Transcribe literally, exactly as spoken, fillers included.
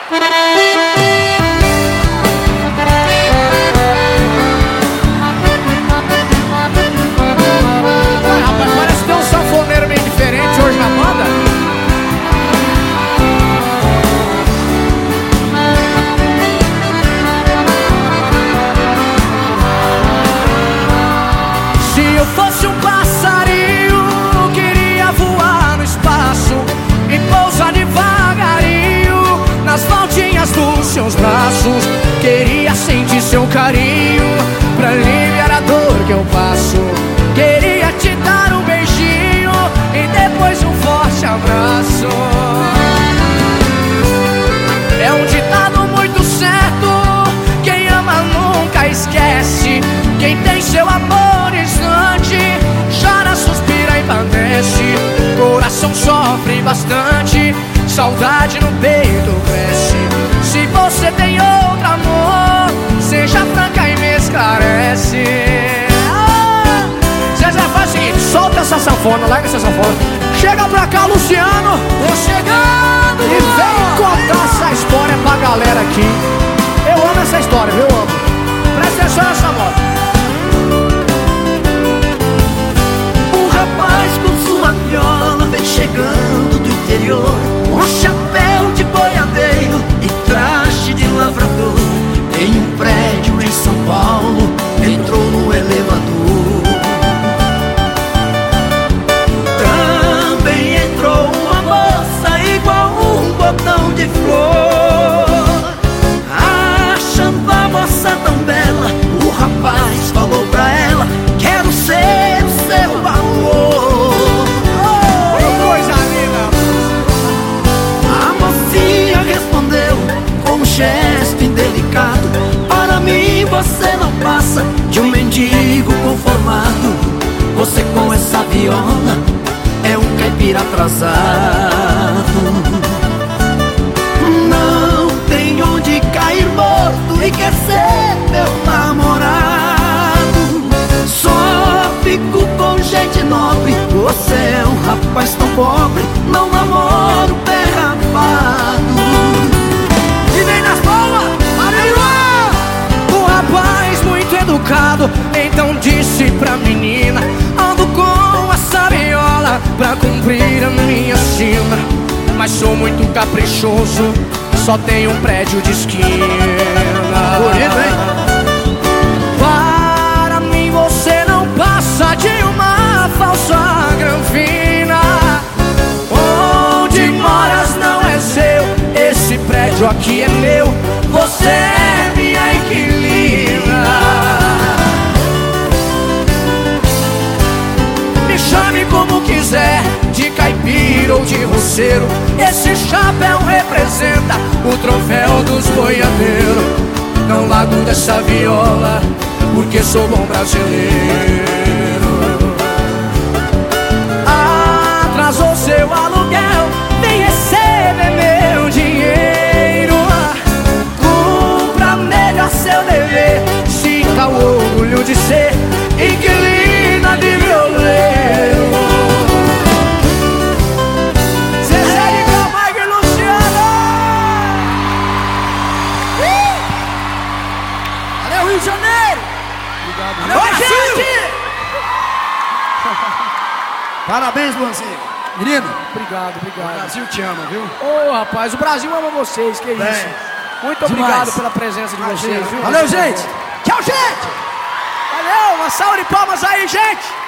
Rapaz, parece que tem um sanfoneiro meio diferente hoje na banda. Se eu fosse um passarinho, queria voar no espaço e pousar devagarinho nas voltinhas dos seus braços. Queria sentir seu carinho pra aliviar a dor que eu passo. Queria te dar um beijinho e depois um forte abraço. É um ditado muito certo: quem ama nunca esquece. Quem tem seu amor instante chora, suspira e padece. Coração sofre bastante, saudade no peito cresce. Se você tem outro amor, seja franca e me esclarece. Ah! Zezé, faz o seguinte, solta essa sanfona, larga essa sanfona. Chega pra cá, Luciano. Tô chegando. E vem contar essa história pra galera aqui. Eu amo essa história, viu? Eu amo. Presta atenção nessa moto. Com sua viola vem chegando do interior, com chapéu de boiadeiro e traje de lavrador. Em um prédio em São Paulo, entrou no elevador. Também entrou uma moça igual um botão de flor. Achando a moça tão bela, o rapaz falou pra ela: quero ser o seu amor. Gesto indelicado, para mim você não passa de um mendigo conformado. Você com essa viola é um caipira atrasado. Não tem onde cair morto e quer ser meu namorado. Só fico com gente nobre, você é um rapaz tão pobre, não namoro pé rapado. Educado, então disse pra menina: ando com essa viola pra cumprir a minha sina. Mas sou muito caprichoso, só tenho um prédio de esquina. Bonito, hein? Para mim você não passa de uma falsa granfina. Onde moras não é seu, esse prédio aqui é meu. Você é minha inquilina. Chame como quiser, de caipira ou de roceiro. Esse chapéu representa o troféu dos boiadeiros. Não largo dessa viola, porque sou bom brasileiro. Atrasou seu aluguel, vem receber meu dinheiro. Cumpra melhor seu dever, sinta o orgulho de ser inquilina de violeiro. Zezé de Camargo e Luciano. uh! Valeu, Rio de Janeiro. Obrigado. Valeu, Brasil. Gente. Parabéns, Luanzinho. Menino, Obrigado, obrigado. O Brasil te ama, viu? Ô, oh, rapaz, o Brasil ama vocês, que Bem, isso. Muito demais. obrigado pela presença de vocês, viu? Valeu, gente. Tchau, gente. Valeu, uma salva de palmas aí, gente.